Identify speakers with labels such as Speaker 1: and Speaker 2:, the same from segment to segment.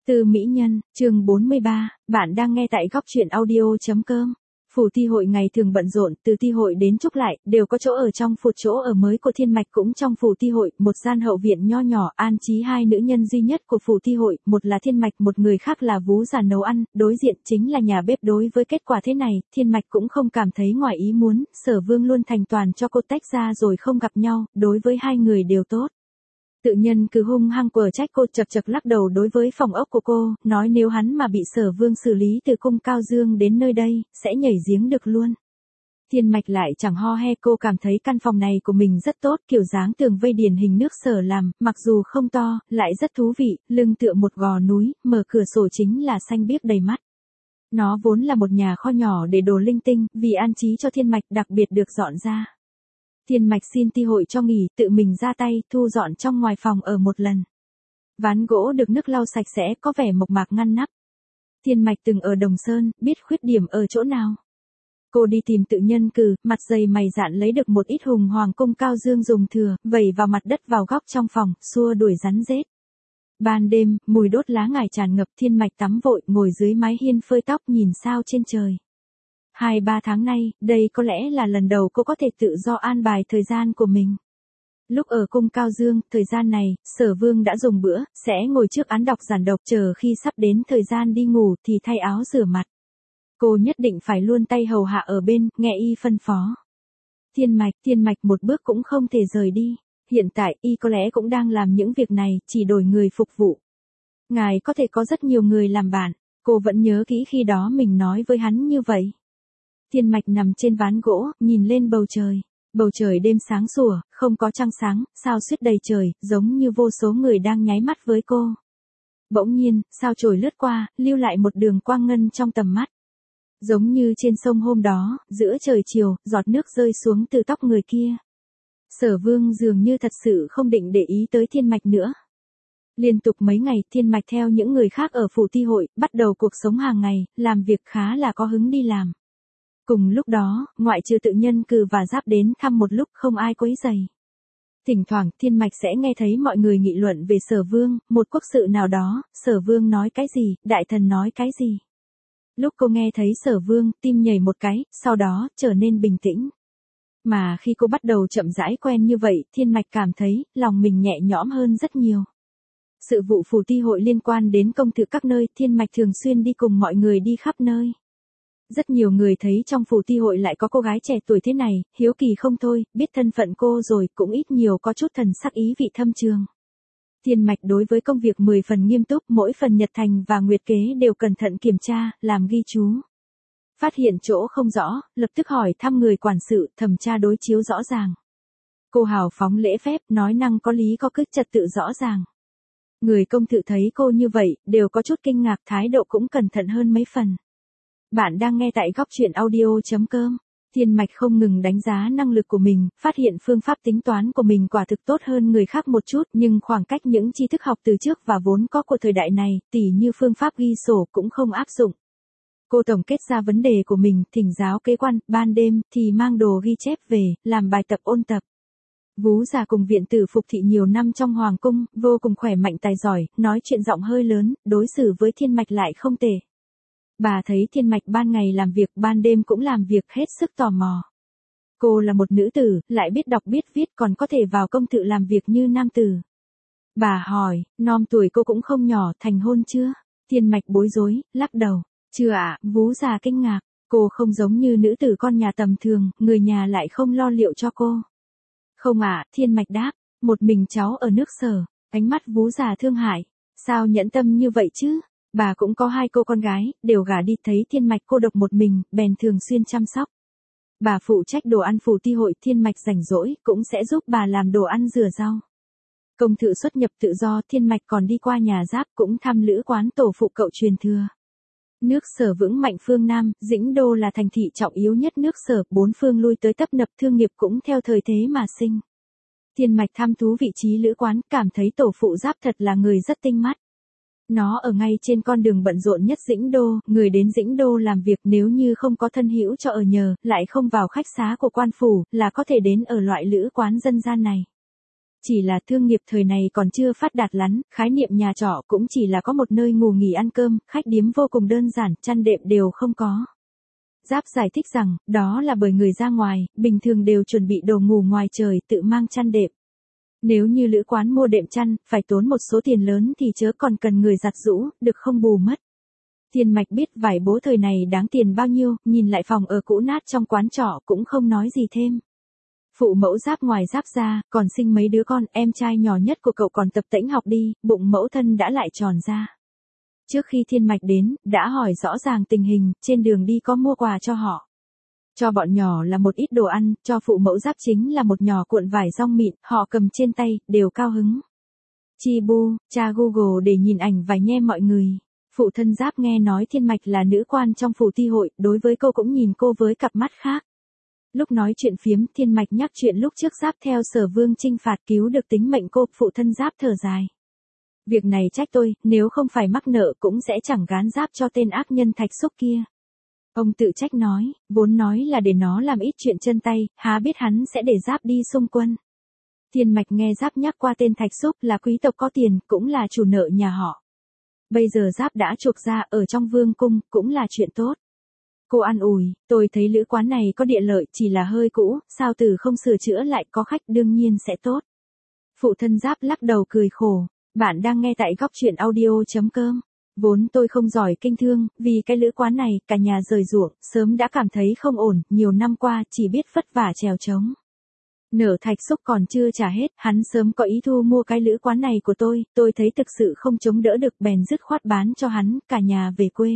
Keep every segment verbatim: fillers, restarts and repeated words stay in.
Speaker 1: Từ Mỹ Nhân, chương bốn mươi ba, bạn đang nghe tại góc truyện audio.com. Phủ thi hội ngày thường bận rộn, từ thi hội đến trúc lại, đều có chỗ ở trong phủ. Chỗ ở mới của Thiên Mạch cũng trong phủ thi hội, một gian hậu viện nho nhỏ, an trí hai nữ nhân duy nhất của phủ thi hội, một là Thiên Mạch, một người khác là Vú già nấu ăn, đối diện chính là nhà bếp. Đối với kết quả thế này, Thiên Mạch cũng không cảm thấy ngoài ý muốn, Sở Vương luôn thành toàn cho cô tách ra rồi không gặp nhau, đối với hai người đều tốt. Tự nhân cứ hung hăng quở trách cô, chật chật lắc đầu đối với phòng ốc của cô, nói nếu hắn mà bị Sở Vương xử lý từ cung Cao Dương đến nơi đây, sẽ nhảy giếng được luôn. Thiên Mạch lại chẳng ho he, cô cảm thấy căn phòng này của mình rất tốt, kiểu dáng tường vây điển hình nước Sở làm, mặc dù không to, lại rất thú vị, lưng tựa một gò núi, mở cửa sổ chính là xanh biếc đầy mắt. Nó vốn là một nhà kho nhỏ để đồ linh tinh, vì an trí cho Thiên Mạch đặc biệt được dọn ra. Thiên Mạch xin thi hội cho nghỉ, tự mình ra tay, thu dọn trong ngoài phòng ở một lần. Ván gỗ được nước lau sạch sẽ, có vẻ mộc mạc ngăn nắp. Thiên Mạch từng ở Đồng Sơn, biết khuyết điểm ở chỗ nào. Cô đi tìm Tự Nhân Cừ, mặt dày mày dạn lấy được một ít hùng hoàng cung Cao Dương dùng thừa, vẩy vào mặt đất vào góc trong phòng, xua đuổi rắn rết. Ban đêm, mùi đốt lá ngải tràn ngập. Thiên Mạch tắm vội, ngồi dưới mái hiên phơi tóc nhìn sao trên trời. Hai ba tháng nay, đây có lẽ là lần đầu cô có thể tự do an bài thời gian của mình. Lúc ở cung Cao Dương, thời gian này, Sở Vương đã dùng bữa, sẽ ngồi trước án đọc giản độc, chờ khi sắp đến thời gian đi ngủ thì thay áo rửa mặt. Cô nhất định phải luôn tay hầu hạ ở bên, nghe y phân phó. Thiên Mạch, Thiên Mạch một bước cũng không thể rời đi. Hiện tại, y có lẽ cũng đang làm những việc này, chỉ đổi người phục vụ. Ngài có thể có rất nhiều người làm bạn, cô vẫn nhớ kỹ khi đó mình nói với hắn như vậy. Thiên Mạch nằm trên ván gỗ, nhìn lên bầu trời. Bầu trời đêm sáng sủa, không có trăng sáng, sao xuyết đầy trời, giống như vô số người đang nháy mắt với cô. Bỗng nhiên, sao chổi lướt qua, lưu lại một đường quang ngân trong tầm mắt. Giống như trên sông hôm đó, giữa trời chiều, giọt nước rơi xuống từ tóc người kia. Sở Vương dường như thật sự không định để ý tới Thiên Mạch nữa. Liên tục mấy ngày, Thiên Mạch theo những người khác ở phủ thi hội, bắt đầu cuộc sống hàng ngày, làm việc khá là có hứng đi làm. Cùng lúc đó, ngoại trừ Tự Nhân Cừ và Giáp đến thăm một lúc, không ai quấy rầy. Thỉnh thoảng, Thiên Mạch sẽ nghe thấy mọi người nghị luận về Sở Vương, một quốc sự nào đó, Sở Vương nói cái gì, đại thần nói cái gì. Lúc cô nghe thấy Sở Vương, tim nhảy một cái, sau đó, trở nên bình tĩnh. Mà khi cô bắt đầu chậm rãi quen như vậy, Thiên Mạch cảm thấy, lòng mình nhẹ nhõm hơn rất nhiều. Sự vụ phủ thi hội liên quan đến công thực các nơi, Thiên Mạch thường xuyên đi cùng mọi người đi khắp nơi. Rất nhiều người thấy trong phủ thi hội lại có cô gái trẻ tuổi thế này, hiếu kỳ không thôi, biết thân phận cô rồi, cũng ít nhiều có chút thần sắc ý vị thâm trường. Thiên Mạch đối với công việc mười phần nghiêm túc, mỗi phần nhật thành và nguyệt kế đều cẩn thận kiểm tra, làm ghi chú. Phát hiện chỗ không rõ, lập tức hỏi thăm người quản sự, thẩm tra đối chiếu rõ ràng. Cô hào phóng lễ phép, nói năng có lý có cứ, trật tự rõ ràng. Người công thự thấy cô như vậy, đều có chút kinh ngạc, thái độ cũng cẩn thận hơn mấy phần. Bạn đang nghe tại góc truyện audio.com. Thiên Mạch không ngừng đánh giá năng lực của mình, phát hiện phương pháp tính toán của mình quả thực tốt hơn người khác một chút, nhưng khoảng cách những tri thức học từ trước và vốn có của thời đại này, tỉ như phương pháp ghi sổ cũng không áp dụng. Cô tổng kết ra vấn đề của mình, thỉnh giáo kế quan, ban đêm thì mang đồ ghi chép về, làm bài tập ôn tập. Vú già cùng viện tử phục thị nhiều năm trong hoàng cung, vô cùng khỏe mạnh tài giỏi, nói chuyện giọng hơi lớn, đối xử với Thiên Mạch lại không tệ. Bà thấy Thiên Mạch ban ngày làm việc, ban đêm cũng làm việc, hết sức tò mò. Cô là một nữ tử, lại biết đọc biết viết, còn có thể vào công thự làm việc như nam tử. Bà hỏi, nom tuổi cô cũng không nhỏ, thành hôn chưa? Thiên Mạch bối rối, lắc đầu. Chưa ạ, Vú già kinh ngạc. Cô không giống như nữ tử con nhà tầm thường, người nhà lại không lo liệu cho cô. Không ạ, Thiên Mạch đáp, một mình cháu ở nước Sở. Ánh mắt Vú già thương hại. Sao nhẫn tâm như vậy chứ? Bà cũng có hai cô con gái, đều gả đi, thấy Thiên Mạch cô độc một mình, bèn thường xuyên chăm sóc. Bà phụ trách đồ ăn phủ thi hội, Thiên Mạch rảnh rỗi, cũng sẽ giúp bà làm đồ ăn rửa rau. Công thự xuất nhập tự do, Thiên Mạch còn đi qua nhà Giáp, cũng thăm lữ quán tổ phụ cậu truyền thừa. Nước Sở vững mạnh phương Nam, Dĩnh Đô là thành thị trọng yếu nhất nước Sở, bốn phương lui tới tấp nập, thương nghiệp cũng theo thời thế mà sinh. Thiên Mạch thăm thú vị trí lữ quán, cảm thấy tổ phụ Giáp thật là người rất tinh mắt. Nó ở ngay trên con đường bận rộn nhất Dĩnh Đô, người đến Dĩnh Đô làm việc nếu như không có thân hữu cho ở nhờ, lại không vào khách xá của quan phủ, là có thể đến ở loại lữ quán dân gian này. Chỉ là thương nghiệp thời này còn chưa phát đạt lắm, khái niệm nhà trọ cũng chỉ là có một nơi ngủ nghỉ ăn cơm, khách điếm vô cùng đơn giản, chăn đệm đều không có. Giáp giải thích rằng, đó là bởi người ra ngoài, bình thường đều chuẩn bị đồ ngủ ngoài trời, tự mang chăn đệm. Nếu như lữ quán mua đệm chăn, phải tốn một số tiền lớn thì chớ còn cần người giặt giũ, được không bù mất. Thiên Mạch biết vải bố thời này đáng tiền bao nhiêu, nhìn lại phòng ở cũ nát trong quán trọ cũng không nói gì thêm. Phụ mẫu Giáp ngoài Giáp ra, còn sinh mấy đứa con, em trai nhỏ nhất của cậu còn tập tễnh học đi, bụng mẫu thân đã lại tròn ra. Trước khi Thiên Mạch đến, đã hỏi rõ ràng tình hình, trên đường đi có mua quà cho họ. Cho bọn nhỏ là một ít đồ ăn, cho phụ mẫu Giáp chính là một nhỏ cuộn vải rong mịn, họ cầm trên tay, đều cao hứng. Chi bu, tra Google để nhìn ảnh vài nhem mọi người. Phụ thân Giáp nghe nói Thiên Mạch là nữ quan trong phủ ti hội, đối với cô cũng nhìn cô với cặp mắt khác. Lúc nói chuyện phiếm, Thiên Mạch nhắc chuyện lúc trước Giáp theo Sở Vương chinh phạt cứu được tính mệnh cô, phụ thân Giáp thở dài. Việc này trách tôi, nếu không phải mắc nợ cũng sẽ chẳng gán Giáp cho tên ác nhân Thạch Xúc kia. Ông tự trách nói, vốn nói là để nó làm ít chuyện chân tay, há biết hắn sẽ để Giáp đi xung quân. Thiên Mạch nghe Giáp nhắc qua tên Thạch Xúc là quý tộc có tiền, cũng là chủ nợ nhà họ. Bây giờ Giáp đã chuộc ra ở trong vương cung, cũng là chuyện tốt. Cô an ủi, tôi thấy lữ quán này có địa lợi, chỉ là hơi cũ, sao từ không sửa chữa lại, có khách đương nhiên sẽ tốt. Phụ thân Giáp lắc đầu cười khổ, bạn đang nghe tại góc truyện audio chấm com. Vốn tôi không giỏi kinh thương, vì cái lữ quán này, cả nhà rời ruộng, sớm đã cảm thấy không ổn, nhiều năm qua chỉ biết vất vả trèo trống. Nợ Thạch Xúc còn chưa trả hết, hắn sớm có ý thu mua cái lữ quán này của tôi, tôi thấy thực sự không chống đỡ được bèn dứt khoát bán cho hắn, cả nhà về quê.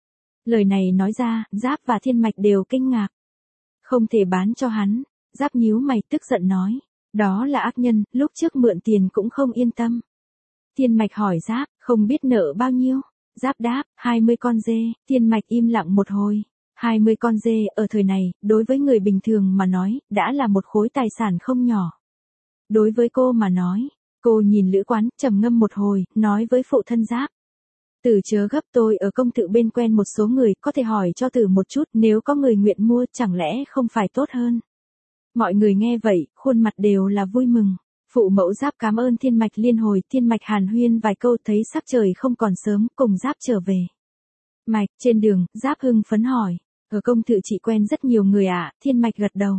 Speaker 1: Lời này nói ra, Giáp và Thiên Mạch đều kinh ngạc. Không thể bán cho hắn, Giáp nhíu mày tức giận nói, đó là ác nhân, lúc trước mượn tiền cũng không yên tâm. Thiên Mạch hỏi Giáp, không biết nợ bao nhiêu? Giáp đáp, hai mươi con dê, Thiên Mạch im lặng một hồi. hai mươi con dê ở thời này, đối với người bình thường mà nói, đã là một khối tài sản không nhỏ. Đối với cô mà nói, cô nhìn lữ quán, trầm ngâm một hồi, nói với phụ thân Giáp. Từ chớ gấp, tôi ở công tự bên quen một số người, có thể hỏi cho từ một chút, nếu có người nguyện mua chẳng lẽ không phải tốt hơn. Mọi người nghe vậy, khuôn mặt đều là vui mừng. Phụ mẫu Giáp cảm ơn Thiên Mạch liên hồi, Thiên Mạch hàn huyên vài câu thấy sắc trời không còn sớm, cùng Giáp trở về. Mạch, trên đường, Giáp hưng phấn hỏi, ở công tự chị quen rất nhiều người ạ, à? Thiên Mạch gật đầu.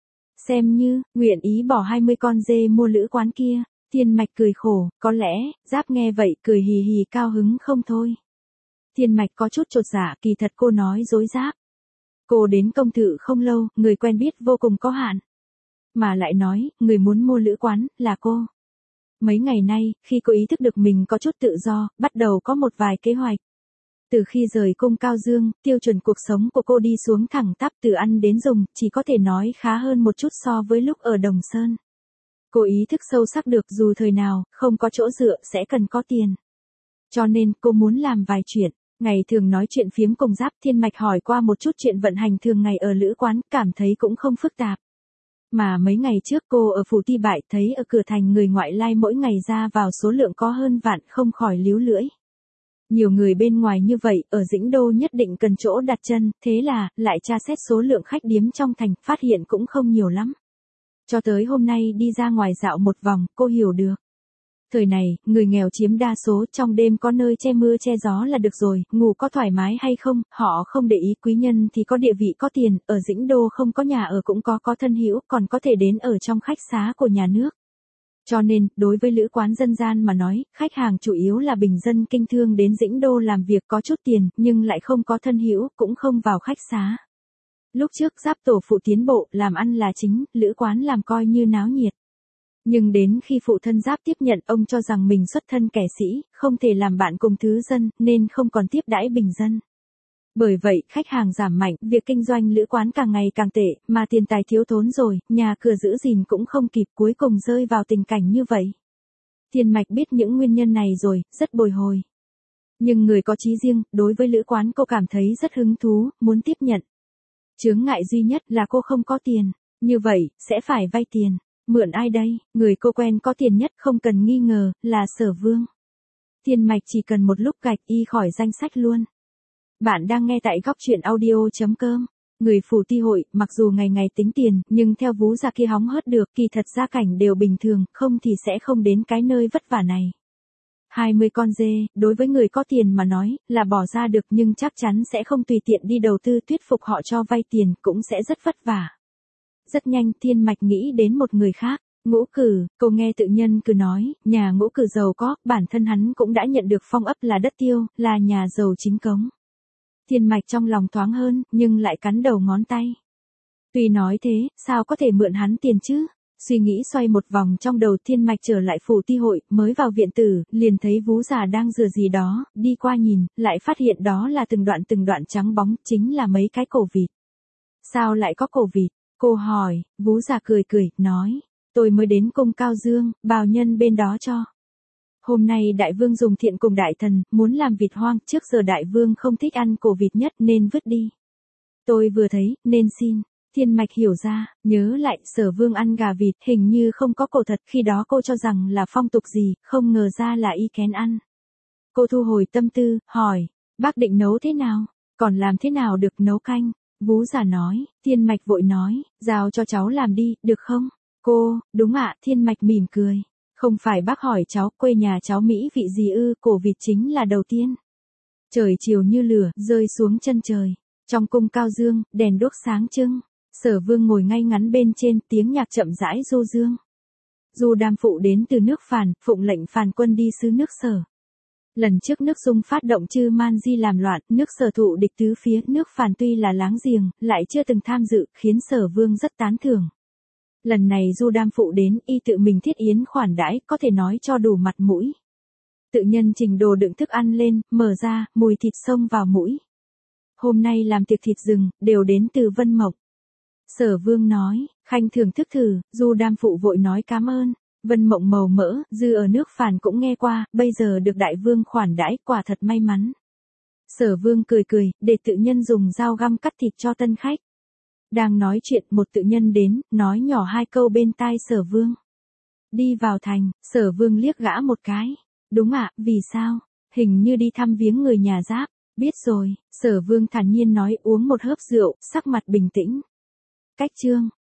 Speaker 1: Xem như, nguyện ý bỏ hai mươi con dê mua lữ quán kia. Thiên Mạch cười khổ, có lẽ, Giáp nghe vậy cười hì hì cao hứng không thôi. Thiên Mạch có chút chột dạ, kỳ thật cô nói dối Giáp. Cô đến công thự không lâu, người quen biết vô cùng có hạn. Mà lại nói, người muốn mua lữ quán, là cô. Mấy ngày nay, khi cô ý thức được mình có chút tự do, bắt đầu có một vài kế hoạch. Từ khi rời cung Cao Dương, tiêu chuẩn cuộc sống của cô đi xuống thẳng tắp từ ăn đến dùng, chỉ có thể nói khá hơn một chút so với lúc ở Đồng Sơn. Cô ý thức sâu sắc được dù thời nào, không có chỗ dựa, sẽ cần có tiền. Cho nên, cô muốn làm vài chuyện. Ngày thường nói chuyện phiếm cùng Giáp, Thiên Mạch hỏi qua một chút chuyện vận hành thường ngày ở lữ quán, cảm thấy cũng không phức tạp. Mà mấy ngày trước cô ở phủ Ti Bại thấy ở cửa thành người ngoại lai mỗi ngày ra vào số lượng có hơn vạn, không khỏi líu lưỡi. Nhiều người bên ngoài như vậy, ở Dĩnh Đô nhất định cần chỗ đặt chân, thế là, lại tra xét số lượng khách điếm trong thành, phát hiện cũng không nhiều lắm. Cho tới hôm nay đi ra ngoài dạo một vòng, cô hiểu được. Thời này, người nghèo chiếm đa số, trong đêm có nơi che mưa che gió là được rồi, ngủ có thoải mái hay không, họ không để ý, quý nhân thì có địa vị có tiền, ở Dĩnh Đô không có nhà ở cũng có có thân hữu, còn có thể đến ở trong khách xá của nhà nước. Cho nên, đối với lữ quán dân gian mà nói, khách hàng chủ yếu là bình dân kinh thương đến Dĩnh Đô làm việc có chút tiền, nhưng lại không có thân hữu, cũng không vào khách xá. Lúc trước Giáp tổ phụ tiến bộ, làm ăn là chính, lữ quán làm coi như náo nhiệt. Nhưng đến khi phụ thân Giáp tiếp nhận, ông cho rằng mình xuất thân kẻ sĩ, không thể làm bạn cùng thứ dân, nên không còn tiếp đãi bình dân. Bởi vậy, khách hàng giảm mạnh, việc kinh doanh lữ quán càng ngày càng tệ, mà tiền tài thiếu thốn rồi, nhà cửa giữ gìn cũng không kịp, cuối cùng rơi vào tình cảnh như vậy. Thiên Mạch biết những nguyên nhân này rồi, rất bồi hồi. Nhưng người có chí riêng, đối với lữ quán cô cảm thấy rất hứng thú, muốn tiếp nhận. Chướng ngại duy nhất là cô không có tiền, như vậy, sẽ phải vay tiền. Mượn ai đây? Người cô quen có tiền nhất không cần nghi ngờ, là Sở Vương. Thiên Mạch chỉ cần một lúc gạch y khỏi danh sách luôn. Bạn đang nghe tại góc truyện audio chấm com. Người phủ ti hội, mặc dù ngày ngày tính tiền, nhưng theo vú già kia hóng hớt được, kỳ thật gia cảnh đều bình thường, không thì sẽ không đến cái nơi vất vả này. hai mươi con dê, đối với người có tiền mà nói, là bỏ ra được nhưng chắc chắn sẽ không tùy tiện đi đầu tư thuyết phục họ cho vay tiền, cũng sẽ rất vất vả. Rất nhanh, Thiên Mạch nghĩ đến một người khác. Ngũ Cử, cô nghe tự nhân cứ nói, nhà Ngũ Cử giàu có, bản thân hắn cũng đã nhận được phong ấp là đất tiêu, là nhà giàu chính cống. Thiên Mạch trong lòng thoáng hơn, nhưng lại cắn đầu ngón tay. Tuy nói thế, sao có thể mượn hắn tiền chứ? Suy nghĩ xoay một vòng trong đầu, Thiên Mạch trở lại phủ ti hội, mới vào viện tử, liền thấy vú già đang rửa gì đó, đi qua nhìn, lại phát hiện đó là từng đoạn từng đoạn trắng bóng, chính là mấy cái cổ vịt. Sao lại có cổ vịt? Cô hỏi, vú già cười cười, nói, tôi mới đến cung Cao Dương, bào nhân bên đó cho. Hôm nay đại vương dùng thiện cùng đại thần, muốn làm vịt hoang, trước giờ đại vương không thích ăn cổ vịt nhất nên vứt đi. Tôi vừa thấy, nên xin. Thiên Mạch hiểu ra, nhớ lại, Sở Vương ăn gà vịt, hình như không có cổ thật, khi đó cô cho rằng là phong tục gì, không ngờ ra là y kén ăn. Cô thu hồi tâm tư, hỏi, bác định nấu thế nào? Còn làm thế nào được nấu canh? Vú già nói, Thiên Mạch vội nói, giao cho cháu làm đi, được không? Cô, đúng ạ, Thiên Mạch mỉm cười. Không phải bác hỏi cháu, quê nhà cháu Mỹ vị gì ư, cổ vịt chính là đầu tiên. Trời chiều như lửa, rơi xuống chân trời. Trong cung Cao Dương, đèn đuốc sáng trưng. Sở Vương ngồi ngay ngắn bên trên, tiếng nhạc chậm rãi du dương. Du Đam phụ đến từ nước Phàn, phụng lệnh Phàn quân đi sứ nước Sở. Lần trước nước Dung phát động Chư Man Di làm loạn, nước Sở thụ địch tứ phía, nước Phàn tuy là láng giềng, lại chưa từng tham dự, khiến Sở Vương rất tán thưởng. Lần này Du Đam phụ đến, y tự mình thiết yến khoản đãi, có thể nói cho đủ mặt mũi. Tự nhân trình đồ đựng thức ăn lên, mở ra, mùi thịt xông vào mũi. Hôm nay làm tiệc thịt rừng, đều đến từ Vân Mộc. Sở Vương nói, khanh thưởng thức thử, Du Đam phụ vội nói cám ơn. Vân Mộng màu mỡ, dư ở nước Phàn cũng nghe qua, bây giờ được đại vương khoản đãi, quả thật may mắn. Sở Vương cười cười, để tự nhân dùng dao găm cắt thịt cho tân khách. Đang nói chuyện, một tự nhân đến, nói nhỏ hai câu bên tai Sở Vương. Đi vào thành, Sở Vương liếc gã một cái. Đúng ạ, vì sao? Hình như đi thăm viếng người nhà Giáp. Biết rồi, Sở Vương thản nhiên nói, uống một hớp rượu, sắc mặt bình tĩnh. Cách chương